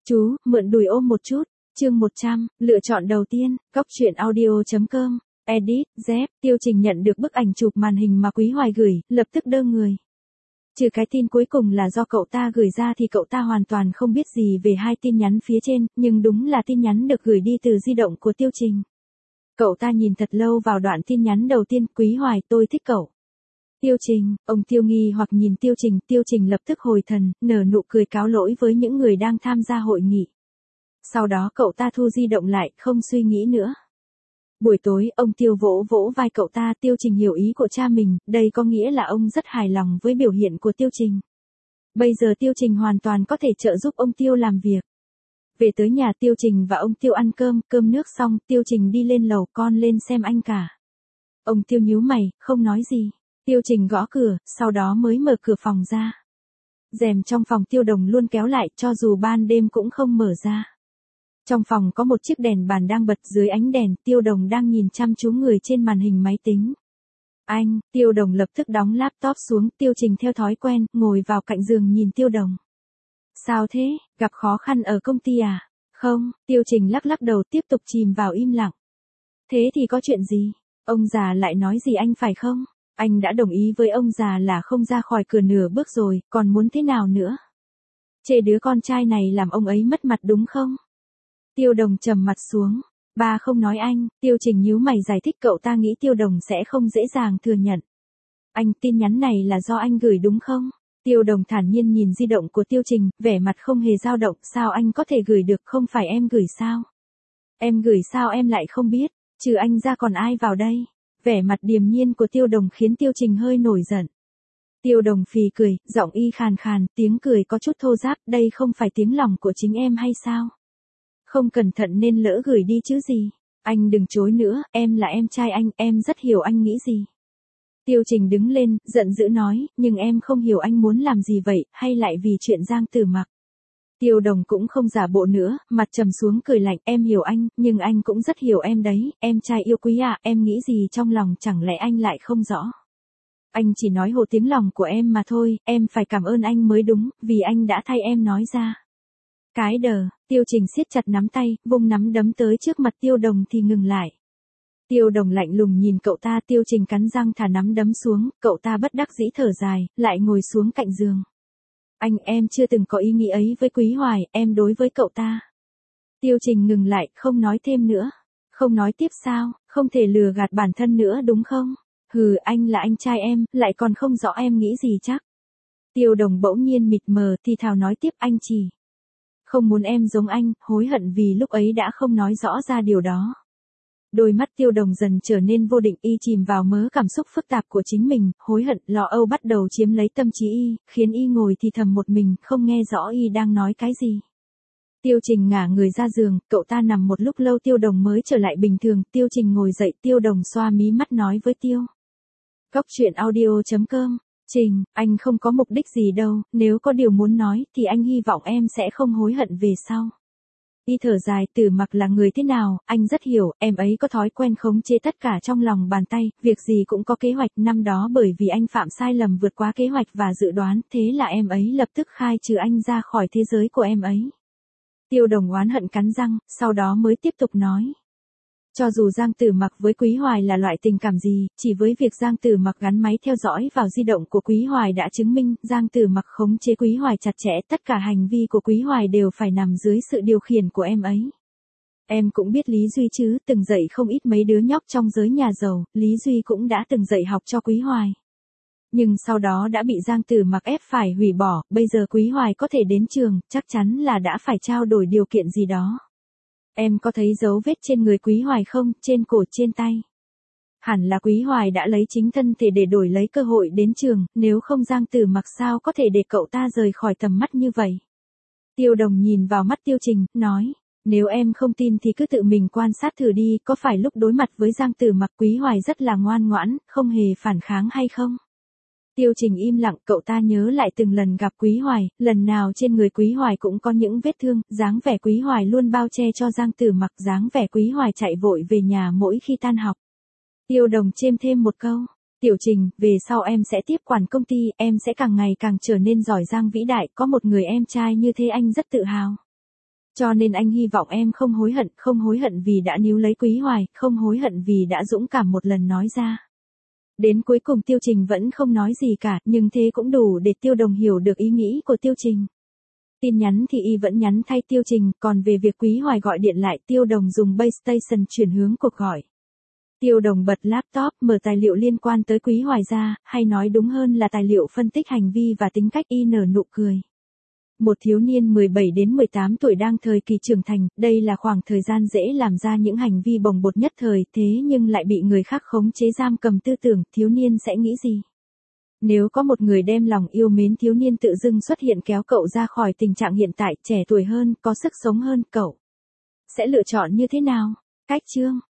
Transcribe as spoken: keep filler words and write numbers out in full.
Chú, mượn đùi ôm một chút. Chương một trăm, lựa chọn đầu tiên, góc truyện audio chấm com, edit, dép, Tiêu Trình nhận được bức ảnh chụp màn hình mà Quý Hoài gửi, lập tức đơ người. Trừ cái tin cuối cùng là do cậu ta gửi ra thì cậu ta hoàn toàn không biết gì về hai tin nhắn phía trên, nhưng đúng là tin nhắn được gửi đi từ di động của Tiêu Trình. Cậu ta nhìn thật lâu vào đoạn tin nhắn đầu tiên, Quý Hoài, tôi thích cậu. Tiêu Trình, ông Tiêu nghi hoặc nhìn Tiêu Trình, Tiêu Trình lập tức hồi thần, nở nụ cười cáo lỗi với những người đang tham gia hội nghị. Sau đó cậu ta thu di động lại, không suy nghĩ nữa. Buổi tối, ông Tiêu vỗ vỗ vai cậu ta, Tiêu Trình hiểu ý của cha mình, đây có nghĩa là ông rất hài lòng với biểu hiện của Tiêu Trình. Bây giờ Tiêu Trình hoàn toàn có thể trợ giúp ông Tiêu làm việc. Về tới nhà Tiêu Trình và ông Tiêu ăn cơm, cơm nước xong, Tiêu Trình đi lên lầu, con lên xem anh cả. Ông Tiêu nhíu mày, không nói gì. Tiêu Trình gõ cửa, sau đó mới mở cửa phòng ra. Rèm trong phòng Tiêu Đồng luôn kéo lại, cho dù ban đêm cũng không mở ra. Trong phòng có một chiếc đèn bàn đang bật, dưới ánh đèn, Tiêu Đồng đang nhìn chăm chú người trên màn hình máy tính. Anh, Tiêu Đồng lập tức đóng laptop xuống, Tiêu Trình theo thói quen, ngồi vào cạnh giường nhìn Tiêu Đồng. Sao thế, gặp khó khăn ở công ty à? Không, Tiêu Trình lắc lắc đầu tiếp tục chìm vào im lặng. Thế thì có chuyện gì? Ông già lại nói gì anh phải không? Anh đã đồng ý với ông già là không ra khỏi cửa nửa bước rồi, còn muốn thế nào nữa? Chê đứa con trai này làm ông ấy mất mặt đúng không? Tiêu Đồng trầm mặt xuống. Ba không nói anh, Tiêu Trình nhíu mày giải thích, cậu ta nghĩ Tiêu Đồng sẽ không dễ dàng thừa nhận. Anh, tin nhắn này là do anh gửi đúng không? Tiêu Đồng thản nhiên nhìn di động của Tiêu Trình, vẻ mặt không hề dao động, sao anh có thể gửi được, không phải em gửi sao? Em gửi sao em lại không biết, trừ anh ra còn ai vào đây? Vẻ mặt điềm nhiên của Tiêu Đồng khiến Tiêu Trình hơi nổi giận. Tiêu Đồng phì cười, giọng y khàn khàn, tiếng cười có chút thô ráp, đây không phải tiếng lòng của chính em hay sao? Không cẩn thận nên lỡ gửi đi chứ gì. Anh đừng chối nữa, em là em trai anh, em rất hiểu anh nghĩ gì. Tiêu Trình đứng lên, giận dữ nói, nhưng em không hiểu anh muốn làm gì vậy, hay lại vì chuyện Giang Tử Mặc. Tiêu Đồng cũng không giả bộ nữa, mặt trầm xuống cười lạnh, em hiểu anh, nhưng anh cũng rất hiểu em đấy, em trai yêu quý à, em nghĩ gì trong lòng chẳng lẽ anh lại không rõ. Anh chỉ nói hộ tiếng lòng của em mà thôi, em phải cảm ơn anh mới đúng, vì anh đã thay em nói ra. Cái đờ, Tiêu Trình siết chặt nắm tay, vung nắm đấm tới trước mặt Tiêu Đồng thì ngừng lại. Tiêu Đồng lạnh lùng nhìn cậu ta, Tiêu Trình cắn răng thả nắm đấm xuống, cậu ta bất đắc dĩ thở dài, lại ngồi xuống cạnh giường. Anh, em chưa từng có ý nghĩ ấy với Quý Hoài, em đối với cậu ta. Tiêu Trình ngừng lại, không nói thêm nữa. Không nói tiếp sao, không thể lừa gạt bản thân nữa đúng không? Hừ, anh là anh trai em, lại còn không rõ em nghĩ gì chắc. Tiêu Đồng bỗng nhiên mịt mờ, thì thào nói tiếp, anh chỉ không muốn em giống anh, hối hận vì lúc ấy đã không nói rõ ra điều đó. Đôi mắt Tiêu Đồng dần trở nên vô định, y chìm vào mớ cảm xúc phức tạp của chính mình, hối hận, lo âu bắt đầu chiếm lấy tâm trí y, khiến y ngồi thì thầm một mình, không nghe rõ y đang nói cái gì. Tiêu Trình ngả người ra giường, cậu ta nằm một lúc lâu Tiêu Đồng mới trở lại bình thường, Tiêu Trình ngồi dậy, Tiêu Đồng xoa mí mắt nói với Tiêu. Góc truyện audio chấm com, Trình, anh không có mục đích gì đâu, nếu có điều muốn nói thì anh hy vọng em sẽ không hối hận về sau. Y thở dài, Tử Mặc là người thế nào, anh rất hiểu, em ấy có thói quen khống chế tất cả trong lòng bàn tay, việc gì cũng có kế hoạch, năm đó bởi vì anh phạm sai lầm vượt quá kế hoạch và dự đoán, thế là em ấy lập tức khai trừ anh ra khỏi thế giới của em ấy. Tiêu Đồng oán hận cắn răng, sau đó mới tiếp tục nói. Cho dù Giang Tử Mặc với Quý Hoài là loại tình cảm gì, chỉ với việc Giang Tử Mặc gắn máy theo dõi vào di động của Quý Hoài đã chứng minh, Giang Tử Mặc khống chế Quý Hoài chặt chẽ, tất cả hành vi của Quý Hoài đều phải nằm dưới sự điều khiển của em ấy. Em cũng biết Lý Duy chứ, từng dạy không ít mấy đứa nhóc trong giới nhà giàu, Lý Duy cũng đã từng dạy học cho Quý Hoài. Nhưng sau đó đã bị Giang Tử Mặc ép phải hủy bỏ, bây giờ Quý Hoài có thể đến trường, chắc chắn là đã phải trao đổi điều kiện gì đó. Em có thấy dấu vết trên người Quý Hoài không, trên cổ, trên tay? Hẳn là Quý Hoài đã lấy chính thân thể để đổi lấy cơ hội đến trường, nếu không Giang Tử Mặc sao có thể để cậu ta rời khỏi tầm mắt như vậy? Tiêu Đồng nhìn vào mắt Tiêu Trình, nói, nếu em không tin thì cứ tự mình quan sát thử đi, có phải lúc đối mặt với Giang Tử Mặc Quý Hoài rất là ngoan ngoãn, không hề phản kháng hay không? Tiêu Trình im lặng, cậu ta nhớ lại từng lần gặp Quý Hoài, lần nào trên người Quý Hoài cũng có những vết thương, dáng vẻ Quý Hoài luôn bao che cho Giang Tử Mặc, dáng vẻ Quý Hoài chạy vội về nhà mỗi khi tan học. Tiêu Đồng chêm thêm một câu, Tiểu Trình, về sau em sẽ tiếp quản công ty, em sẽ càng ngày càng trở nên giỏi giang vĩ đại, có một người em trai như thế anh rất tự hào. Cho nên anh hy vọng em không hối hận, không hối hận vì đã níu lấy Quý Hoài, không hối hận vì đã dũng cảm một lần nói ra. Đến cuối cùng Tiêu Trình vẫn không nói gì cả, nhưng thế cũng đủ để Tiêu Đồng hiểu được ý nghĩ của Tiêu Trình. Tin nhắn thì y vẫn nhắn thay Tiêu Trình, còn về việc Quý Hoài gọi điện lại, Tiêu Đồng dùng base station chuyển hướng cuộc gọi. Tiêu Đồng bật laptop, mở tài liệu liên quan tới Quý Hoài ra, hay nói đúng hơn là tài liệu phân tích hành vi và tính cách. Y nở nụ cười. Một thiếu niên mười bảy đến mười tám tuổi đang thời kỳ trưởng thành, đây là khoảng thời gian dễ làm ra những hành vi bồng bột nhất thời, thế nhưng lại bị người khác khống chế giam cầm tư tưởng, thiếu niên sẽ nghĩ gì? Nếu có một người đem lòng yêu mến thiếu niên tự dưng xuất hiện kéo cậu ra khỏi tình trạng hiện tại, trẻ tuổi hơn, có sức sống hơn, cậu sẽ lựa chọn như thế nào? Cách chương